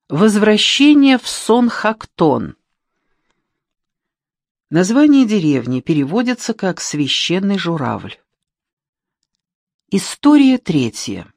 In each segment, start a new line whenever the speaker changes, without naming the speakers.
Возвращение в Сон-Хактон. Название деревни переводится как «священный журавль». История третья.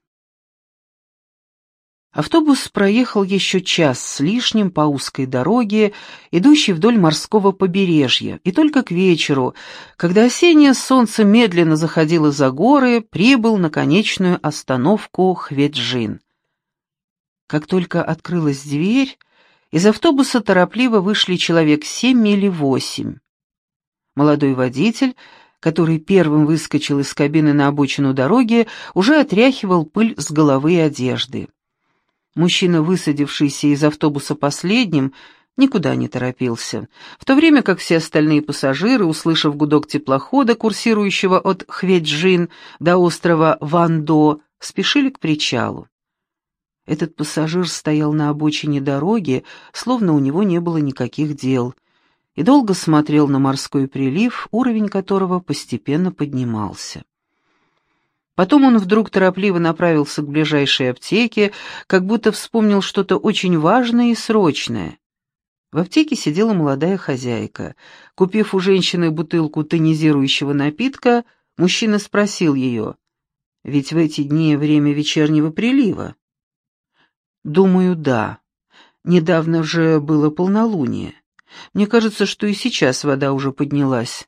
Автобус проехал еще час с лишним по узкой дороге, идущей вдоль морского побережья, и только к вечеру, когда осеннее солнце медленно заходило за горы, прибыл на конечную остановку Хведжин. Как только открылась дверь, из автобуса торопливо вышли человек 7 или 8. Молодой водитель, который первым выскочил из кабины на обочину дороги, уже отряхивал пыль с головы и одежды. Мужчина, высадившийся из автобуса последним, никуда не торопился, в то время как все остальные пассажиры, услышав гудок теплохода, курсирующего от Хведжин до острова Вандо, спешили к причалу. Этот пассажир стоял на обочине дороги, словно у него не было никаких дел, и долго смотрел на морской прилив, уровень которого постепенно поднимался. Потом он вдруг торопливо направился к ближайшей аптеке, как будто вспомнил что-то очень важное и срочное. В аптеке сидела молодая хозяйка. Купив у женщины бутылку тонизирующего напитка, мужчина спросил ее: «Ведь в эти дни время вечернего прилива?» «Думаю, да. Недавно же было полнолуние. Мне кажется, что и сейчас вода уже поднялась».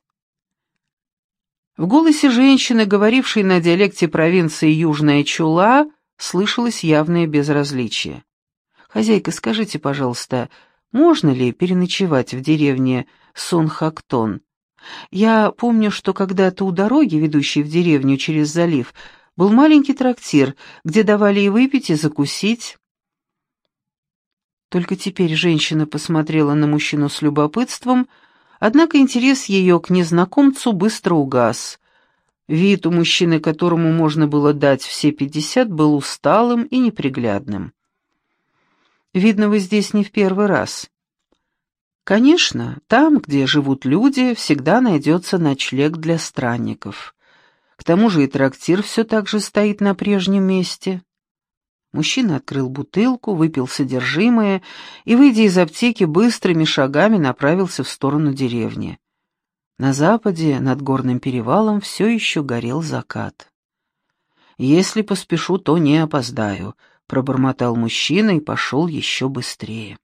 В голосе женщины, говорившей на диалекте провинции Южная Чула, слышалось явное безразличие. «Хозяйка, скажите, пожалуйста, можно ли переночевать в деревне Сон-Хактон? Я помню, что когда-то у дороги, ведущей в деревню через залив, был маленький трактир, где давали и выпить, и закусить». Только теперь женщина посмотрела на мужчину с любопытством, однако интерес ее к незнакомцу быстро угас. Вид у мужчины, которому можно было дать все 50, был усталым и неприглядным. «Видно, вы здесь не в первый раз». «Конечно, там, где живут люди, всегда найдется ночлег для странников. К тому же и трактир все так же стоит на прежнем месте». Мужчина открыл бутылку, выпил содержимое и, выйдя из аптеки, быстрыми шагами направился в сторону деревни. На западе, над горным перевалом, все еще горел закат. «Если поспешу, то не опоздаю», — пробормотал мужчина и пошел еще быстрее.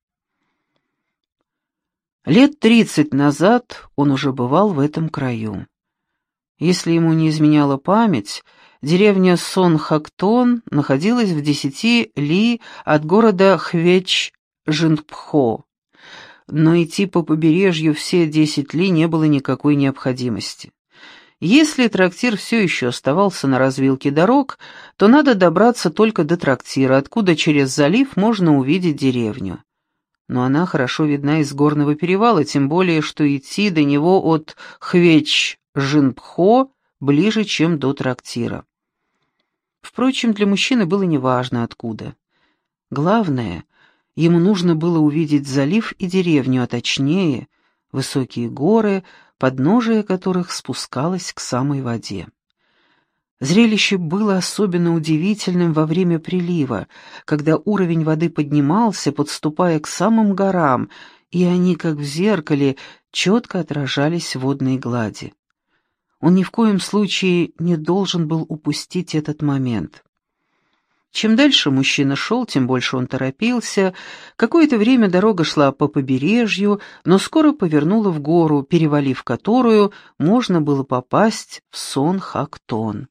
Лет 30 назад он уже бывал в этом краю. Если ему не изменяла память, деревня Сон-Хактон находилась в 10 ли от города Хведж-Жинпхо, но идти по побережью все 10 ли не было никакой необходимости. Если трактир все еще оставался на развилке дорог, то надо добраться только до трактира, откуда через залив можно увидеть деревню. Но она хорошо видна из горного перевала, тем более, что идти до него от Хведж-Жинпхо ближе, чем до трактира. Впрочем, для мужчины было неважно откуда. Главное, ему нужно было увидеть залив и деревню, а точнее, высокие горы, подножие которых спускалось к самой воде. Зрелище было особенно удивительным во время прилива, когда уровень воды поднимался, подступая к самым горам, и они, как в зеркале, четко отражались в водной глади. Он ни в коем случае не должен был упустить этот момент. Чем дальше мужчина шел, тем больше он торопился. Какое-то время дорога шла по побережью, но скоро повернула в гору, перевалив которую можно было попасть в Сон-Хактон.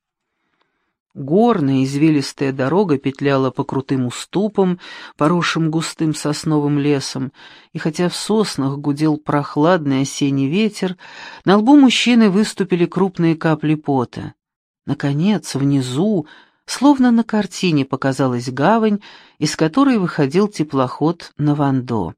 Горная извилистая дорога петляла по крутым уступам, поросшим густым сосновым лесом, и хотя в соснах гудел прохладный осенний ветер, на лбу мужчины выступили крупные капли пота. Наконец, внизу, словно на картине, показалась гавань, из которой выходил теплоход на Вандо.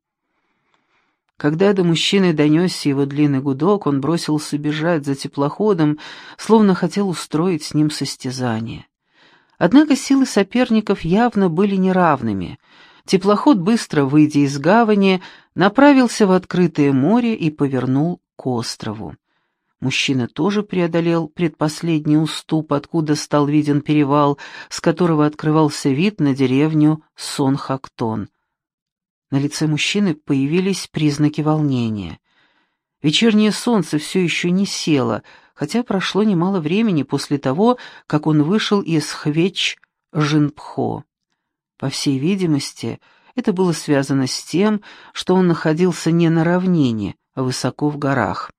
Когда до мужчины донесся его длинный гудок, он бросился бежать за теплоходом, словно хотел устроить с ним состязание. Однако силы соперников явно были неравными. Теплоход, быстро выйдя из гавани, направился в открытое море и повернул к острову. Мужчина тоже преодолел предпоследний уступ, откуда стал виден перевал, с которого открывался вид на деревню Сон-Хактон. На лице мужчины появились признаки волнения. Вечернее солнце все еще не село, хотя прошло немало времени после того, как он вышел из Хвеч-Жинпхо. По всей видимости, это было связано с тем, что он находился не на равнине, а высоко в горах.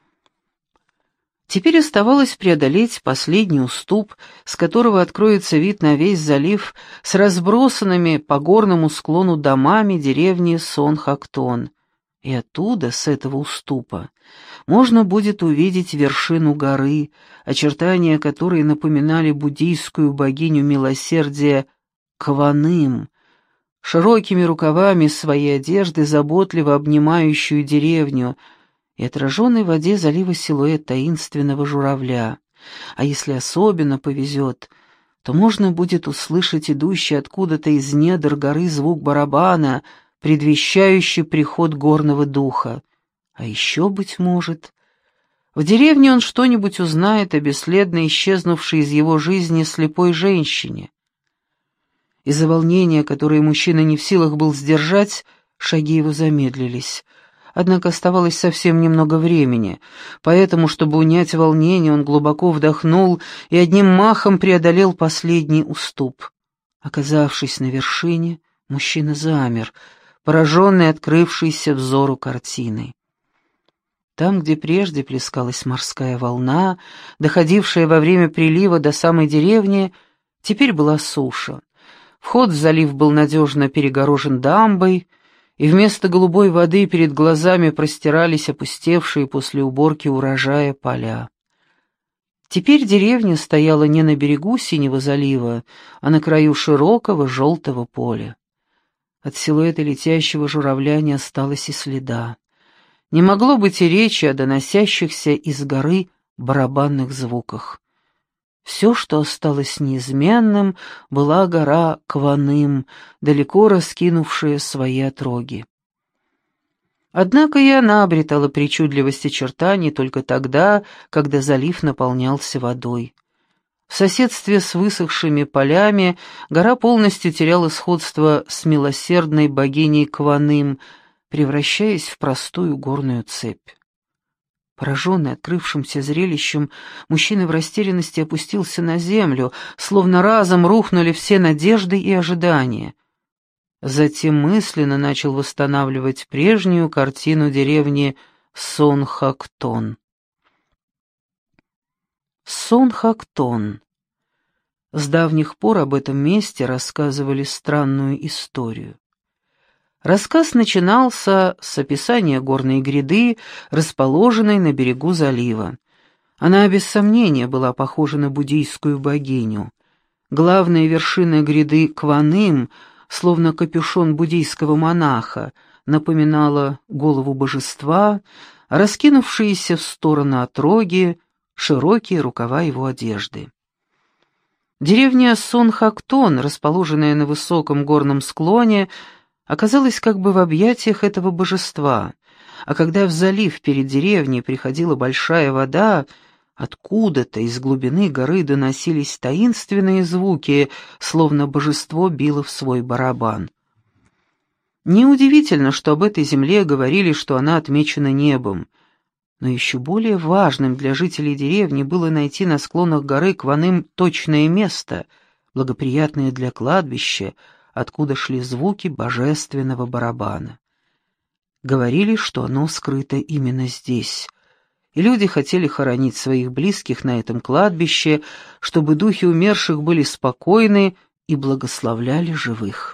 Теперь оставалось преодолеть последний уступ, с которого откроется вид на весь залив с разбросанными по горному склону домами деревни Сон-Хактон. И оттуда, с этого уступа, можно будет увидеть вершину горы, очертания которой напоминали буддийскую богиню милосердия Кваным, широкими рукавами своей одежды, заботливо обнимающую деревню, и отраженный в воде залива силуэт таинственного журавля. А если особенно повезет, то можно будет услышать идущий откуда-то из недр горы звук барабана, предвещающий приход горного духа. А еще, быть может, в деревне он что-нибудь узнает о бесследно исчезнувшей из его жизни слепой женщине. Из-за волнения, которое мужчина не в силах был сдержать, шаги его замедлились. Однако оставалось совсем немного времени, поэтому, чтобы унять волнение, он глубоко вдохнул и одним махом преодолел последний уступ. Оказавшись на вершине, мужчина замер, пораженный открывшейся взору картиной. Там, где прежде плескалась морская волна, доходившая во время прилива до самой деревни, теперь была суша. Вход в залив был надежно перегорожен дамбой, и вместо голубой воды перед глазами простирались опустевшие после уборки урожая поля. Теперь деревня стояла не на берегу синего залива, а на краю широкого желтого поля. От силуэта летящего журавля не осталось и следа. Не могло быть и речи о доносящихся из горы барабанных звуках. Все, что осталось неизменным, была гора Кваным, далеко раскинувшая свои отроги. Однако и она обретала причудливость очертаний только тогда, когда залив наполнялся водой. В соседстве с высохшими полями гора полностью теряла сходство с милосердной богиней Кваным, превращаясь в простую горную цепь. Пораженный открывшимся зрелищем, мужчина в растерянности опустился на землю, словно разом рухнули все надежды и ожидания. Затем мысленно начал восстанавливать прежнюю картину деревни Сон-Хактон. Сон-Хактон. С давних пор об этом месте рассказывали странную историю. Рассказ начинался с описания горной гряды, расположенной на берегу залива. Она, без сомнения, была похожа на буддийскую богиню. Главная вершина гряды Кваным, словно капюшон буддийского монаха, напоминала голову божества, раскинувшиеся в стороны отроги, широкие рукава его одежды. Деревня Сон-Хактон, расположенная на высоком горном склоне, оказалась как бы в объятиях этого божества, а когда в залив перед деревней приходила большая вода, откуда-то из глубины горы доносились таинственные звуки, словно божество било в свой барабан. Неудивительно, что об этой земле говорили, что она отмечена небом, но еще более важным для жителей деревни было найти на склонах горы Кваным точное место, благоприятное для кладбища, откуда шли звуки божественного барабана. Говорили, что оно скрыто именно здесь, и люди хотели хоронить своих близких на этом кладбище, чтобы духи умерших были спокойны и благословляли живых.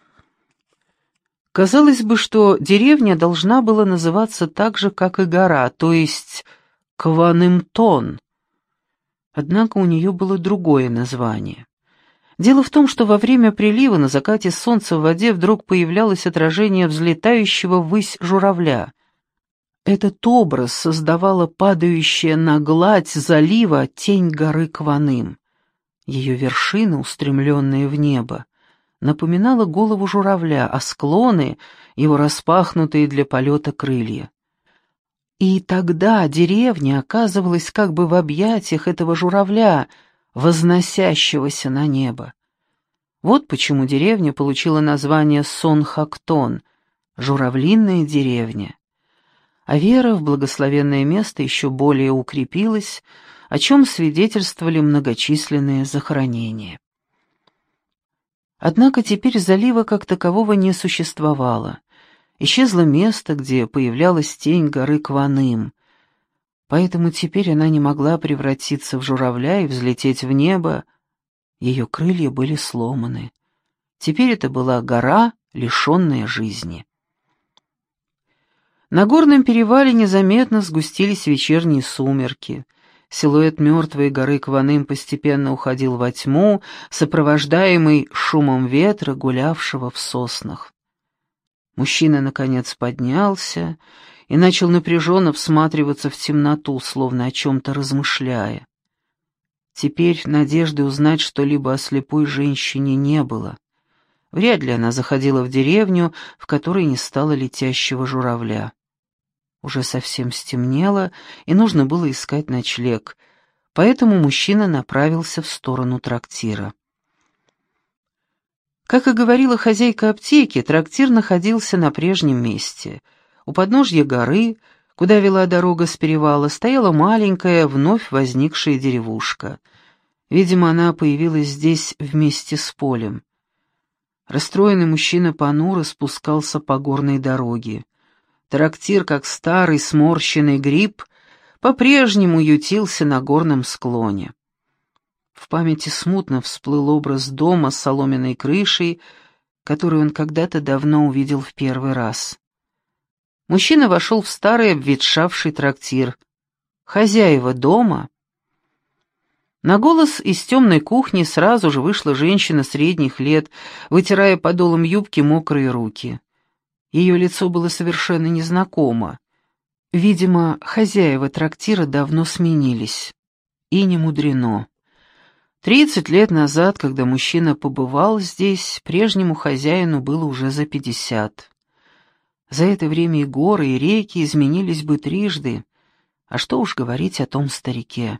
Казалось бы, что деревня должна была называться так же, как и гора, то есть Кванымтон. Однако у нее было другое название. Дело в том, что во время прилива на закате солнца в воде вдруг появлялось отражение взлетающего ввысь журавля. Этот образ создавала падающая на гладь залива тень горы Кваным. Ее вершина, устремленная в небо, напоминала голову журавля, а склоны — его распахнутые для полета крылья. И тогда деревня оказывалась как бы в объятиях этого журавля, возносящегося на небо. Вот почему деревня получила название Сон-Хактон, журавлиная деревня. А вера в благословенное место еще более укрепилась, о чем свидетельствовали многочисленные захоронения. Однако теперь залива как такового не существовало. Исчезло место, где появлялась тень горы Кваным, поэтому теперь она не могла превратиться в журавля и взлететь в небо. Ее крылья были сломаны. Теперь это была гора, лишенная жизни. На горном перевале незаметно сгустились вечерние сумерки. Силуэт мертвой горы Кваным постепенно уходил во тьму, сопровождаемый шумом ветра, гулявшего в соснах. Мужчина, наконец, поднялся и начал напряженно всматриваться в темноту, словно о чем-то размышляя. Теперь надежды узнать что-либо о слепой женщине не было. Вряд ли она заходила в деревню, в которой не стало летящего журавля. Уже совсем стемнело, и нужно было искать ночлег, поэтому мужчина направился в сторону трактира. Как и говорила хозяйка аптеки, трактир находился на прежнем месте. У подножья горы, куда вела дорога с перевала, стояла маленькая, вновь возникшая деревушка. Видимо, она появилась здесь вместе с полем. Расстроенный мужчина понуро спускался по горной дороге. Трактир, как старый сморщенный гриб, по-прежнему ютился на горном склоне. В памяти смутно всплыл образ дома с соломенной крышей, который он когда-то давно увидел в первый раз. Мужчина вошел в старый обветшавший трактир. Хозяева дома? На голос из темной кухни сразу же вышла женщина средних лет, вытирая подолом юбки мокрые руки. Ее лицо было совершенно незнакомо. Видимо, хозяева трактира давно сменились. И не мудрено. 30 лет назад, когда мужчина побывал здесь, прежнему хозяину было уже за 50. За это время и горы, и реки изменились бы трижды, а что уж говорить о том старике.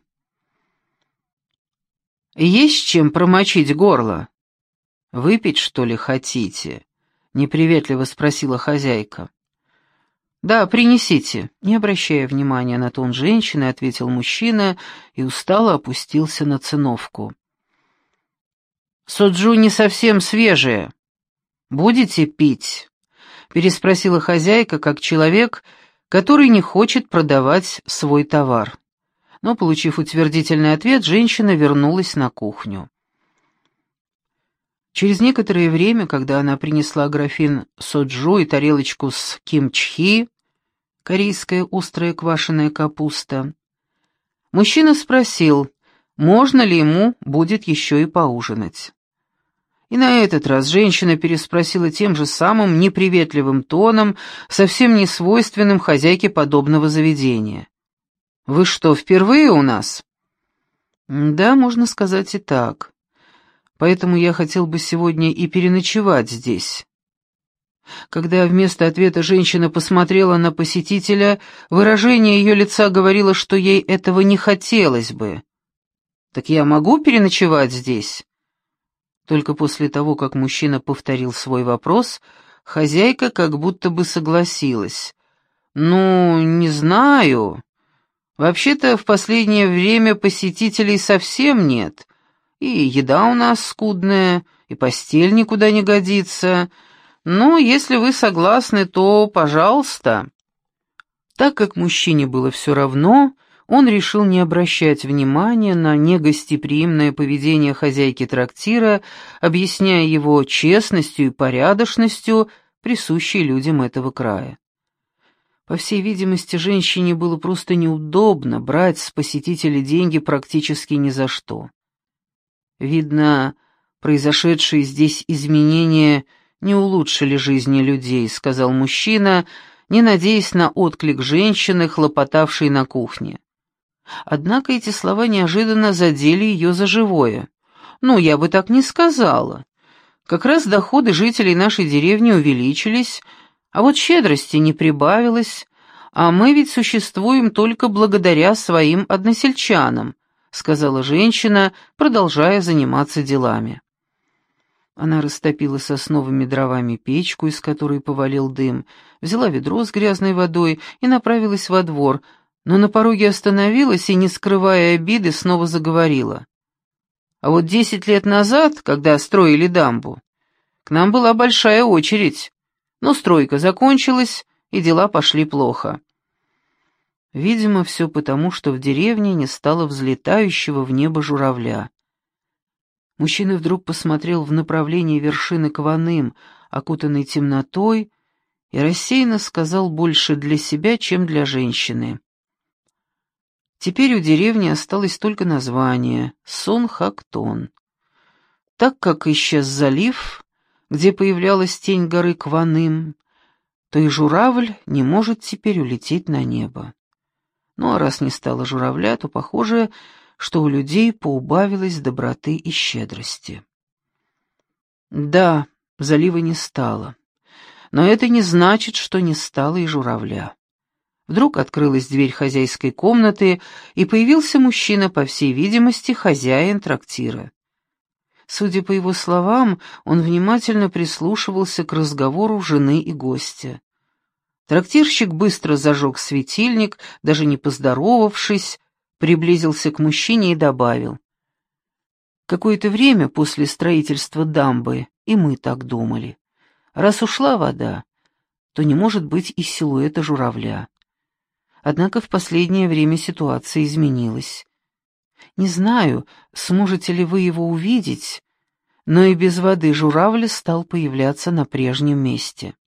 «Есть чем промочить горло? Выпить, что ли, хотите?» — неприветливо спросила хозяйка. «Да, принесите», — не обращая внимания на тон женщины, ответил мужчина и устало опустился на циновку. «Соджу не совсем свежее. Будете пить?» — переспросила хозяйка, как человек, который не хочет продавать свой товар. Но, получив утвердительный ответ, женщина вернулась на кухню. Через некоторое время, когда она принесла графин соджу и тарелочку с кимчхи, корейская острая квашеная капуста, мужчина спросил, можно ли ему будет еще и поужинать. И на этот раз женщина переспросила тем же самым неприветливым тоном, совсем не свойственным хозяйке подобного заведения. «Вы что, впервые у нас?» «Да, можно сказать и так. Поэтому я хотел бы сегодня и переночевать здесь». Когда вместо ответа женщина посмотрела на посетителя, выражение ее лица говорило, что ей этого не хотелось бы. «Так я могу переночевать здесь?» Только после того, как мужчина повторил свой вопрос, хозяйка как будто бы согласилась. «Ну, не знаю. Вообще-то в последнее время посетителей совсем нет. И еда у нас скудная, и постель никуда не годится. Ну, если вы согласны, то пожалуйста». Так как мужчине было все равно, он решил не обращать внимания на негостеприимное поведение хозяйки трактира, объясняя его честностью и порядочностью, присущей людям этого края. По всей видимости, женщине было просто неудобно брать с посетителей деньги практически ни за что. «Видно, произошедшие здесь изменения не улучшили жизни людей», — сказал мужчина, не надеясь на отклик женщины, хлопотавшей на кухне. Однако эти слова неожиданно задели ее за живое. «Ну, я бы так не сказала. Как раз доходы жителей нашей деревни увеличились, а вот щедрости не прибавилось, а мы ведь существуем только благодаря своим односельчанам», — сказала женщина, продолжая заниматься делами. Она растопила сосновыми дровами печку, из которой повалил дым, взяла ведро с грязной водой и направилась во двор, но на пороге остановилась и, не скрывая обиды, снова заговорила. А вот 10 лет назад, когда строили дамбу, к нам была большая очередь, но стройка закончилась, и дела пошли плохо. Видимо, все потому, что в деревне не стало взлетающего в небо журавля. Мужчина вдруг посмотрел в направлении вершины Кваным, окутанной темнотой, и рассеянно сказал больше для себя, чем для женщины. Теперь у деревни осталось только название — Сон-Хактон. Так как исчез залив, где появлялась тень горы Кваным, то и журавль не может теперь улететь на небо. Ну а раз не стало журавля, то похоже, что у людей поубавилось доброты и щедрости. Да, залива не стало, но это не значит, что не стало и журавля. Вдруг открылась дверь хозяйской комнаты, и появился мужчина, по всей видимости, хозяин трактира. Судя по его словам, он внимательно прислушивался к разговору жены и гостя. Трактирщик быстро зажег светильник, даже не поздоровавшись, приблизился к мужчине и добавил. Какое-то время после строительства дамбы и мы так думали. Раз ушла вода, то не может быть и силуэта журавля. Однако в последнее время ситуация изменилась. Не знаю, сможете ли вы его увидеть, но и без воды журавль стал появляться на прежнем месте.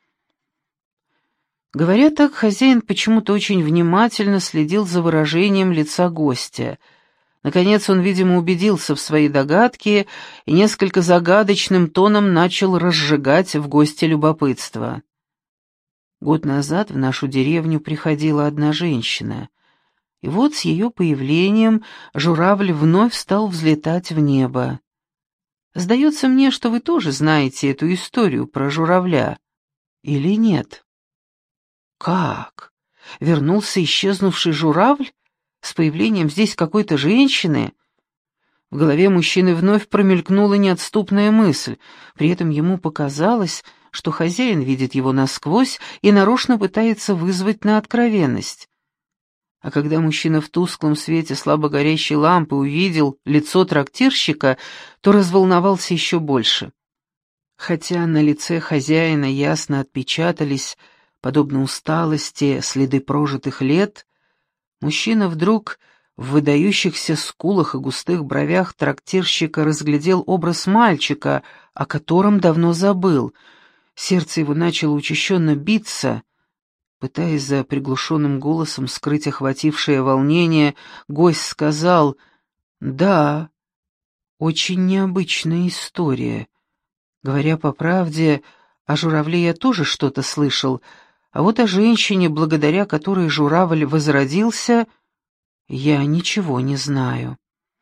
Говоря так, хозяин почему-то очень внимательно следил за выражением лица гостя. Наконец он, видимо, убедился в своей догадке и несколько загадочным тоном начал разжигать в госте любопытство. Год назад в нашу деревню приходила одна женщина, и вот с ее появлением журавль вновь стал взлетать в небо. Сдается мне, что вы тоже знаете эту историю про журавля, или нет? Как? Вернулся исчезнувший журавль? С появлением здесь какой-то женщины? В голове мужчины вновь промелькнула неотступная мысль, при этом ему показалось, что хозяин видит его насквозь и нарочно пытается вызвать на откровенность. А когда мужчина в тусклом свете слабо горящей лампы увидел лицо трактирщика, то разволновался еще больше. Хотя на лице хозяина ясно отпечатались, подобно усталости, следы прожитых лет, мужчина вдруг в выдающихся скулах и густых бровях трактирщика разглядел образ мальчика, о котором давно забыл. Сердце его начало учащенно биться. Пытаясь за приглушенным голосом скрыть охватившее волнение, гость сказал: «Да, очень необычная история. Говоря по правде, о журавле я тоже что-то слышал, а вот о женщине, благодаря которой журавль возродился, я ничего не знаю».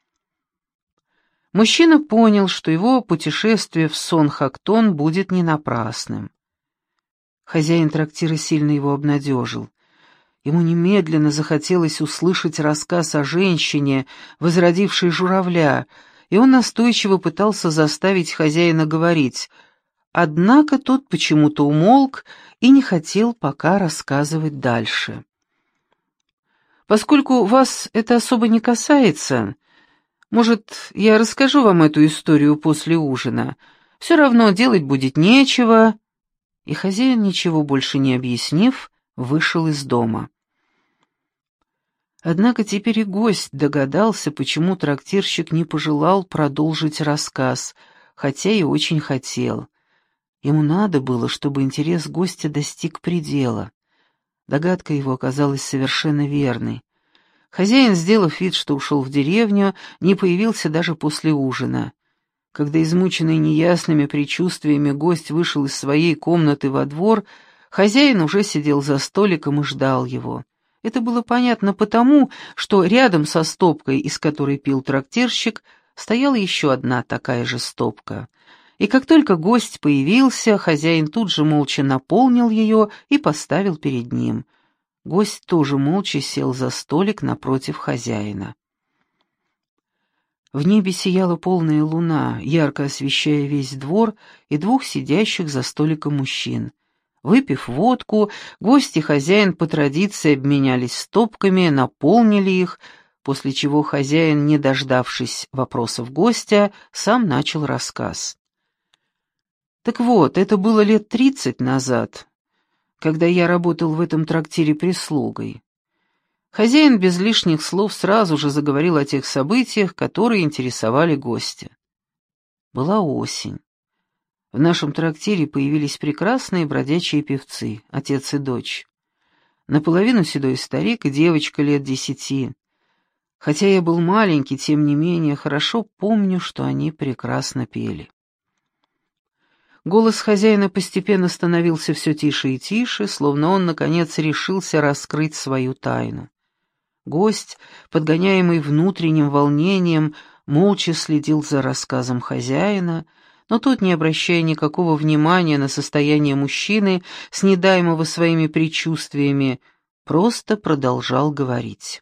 Мужчина понял, что его путешествие в Сон-Хактон будет не напрасным. Хозяин трактира сильно его обнадежил. Ему немедленно захотелось услышать рассказ о женщине, возродившей журавля, и он настойчиво пытался заставить хозяина говорить. Однако тот почему-то умолк и не хотел пока рассказывать дальше. «Поскольку вас это особо не касается, может, я расскажу вам эту историю после ужина. Все равно делать будет нечего». И хозяин, ничего больше не объяснив, вышел из дома. Однако теперь и гость догадался, почему трактирщик не пожелал продолжить рассказ, хотя и очень хотел. Ему надо было, чтобы интерес гостя достиг предела. Догадка его оказалась совершенно верной. Хозяин, сделав вид, что ушел в деревню, не появился даже после ужина. Когда измученный неясными предчувствиями гость вышел из своей комнаты во двор, хозяин уже сидел за столиком и ждал его. Это было понятно потому, что рядом со стопкой, из которой пил трактирщик, стояла еще одна такая же стопка. И как только гость появился, хозяин тут же молча наполнил ее и поставил перед ним. Гость тоже молча сел за столик напротив хозяина. В небе сияла полная луна, ярко освещая весь двор и двух сидящих за столиком мужчин. Выпив водку, гость и хозяин по традиции обменялись стопками, наполнили их, после чего хозяин, не дождавшись вопросов гостя, сам начал рассказ. Так вот, это было лет 30 назад, когда я работал в этом трактире прислугой. Хозяин без лишних слов сразу же заговорил о тех событиях, которые интересовали гостя. Была осень. В нашем трактире появились прекрасные бродячие певцы, отец и дочь. Наполовину седой старик и девочка лет 10. Хотя я был маленький, тем не менее, хорошо помню, что они прекрасно пели. Голос хозяина постепенно становился все тише и тише, словно он, наконец, решился раскрыть свою тайну. Гость, подгоняемый внутренним волнением, молча следил за рассказом хозяина, но тот, не обращая никакого внимания на состояние мужчины, снедаемого своими предчувствиями, просто продолжал говорить.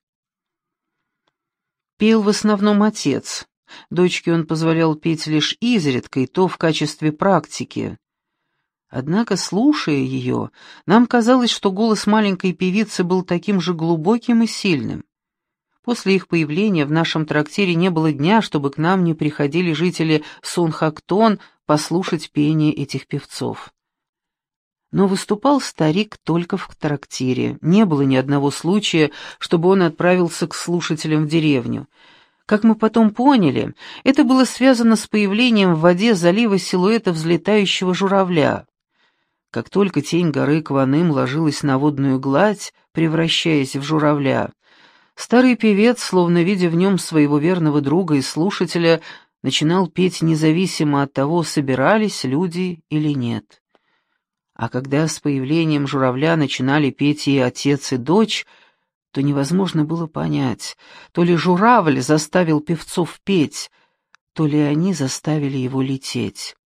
Пел в основном отец. Дочке он позволял петь лишь изредка, и то в качестве практики. Однако, слушая ее, нам казалось, что голос маленькой певицы был таким же глубоким и сильным. После их появления в нашем трактире не было дня, чтобы к нам не приходили жители Сонхактон послушать пение этих певцов. Но выступал старик только в трактире. Не было ни одного случая, чтобы он отправился к слушателям в деревню. Как мы потом поняли, это было связано с появлением в воде залива силуэта взлетающего журавля. Как только тень горы Кваным ложилась на водную гладь, превращаясь в журавля, старый певец, словно видя в нем своего верного друга и слушателя, начинал петь независимо от того, собирались люди или нет. А когда с появлением журавля начинали петь и отец, и дочь, то невозможно было понять, то ли журавль заставил певцов петь, то ли они заставили его лететь.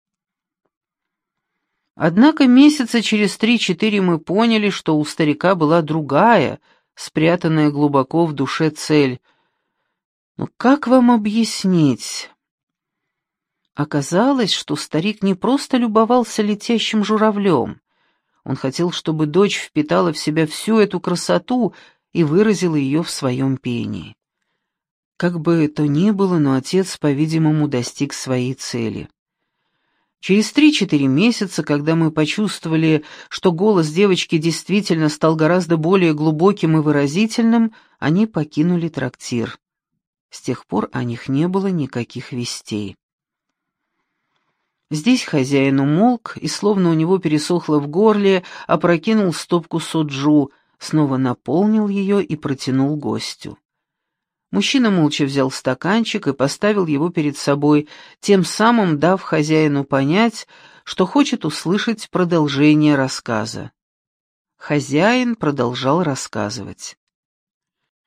Однако месяца через 3-4 мы поняли, что у старика была другая, спрятанная глубоко в душе цель. Но как вам объяснить? Оказалось, что старик не просто любовался летящим журавлем. Он хотел, чтобы дочь впитала в себя всю эту красоту и выразила ее в своем пении. Как бы то ни было, но отец, по-видимому, достиг своей цели. Через 3-4 месяца, когда мы почувствовали, что голос девочки действительно стал гораздо более глубоким и выразительным, они покинули трактир. С тех пор о них не было никаких вестей. Здесь хозяин умолк и, словно у него пересохло в горле, опрокинул стопку соджу, снова наполнил ее и протянул гостю. Мужчина молча взял стаканчик и поставил его перед собой, тем самым дав хозяину понять, что хочет услышать продолжение рассказа. Хозяин продолжал рассказывать.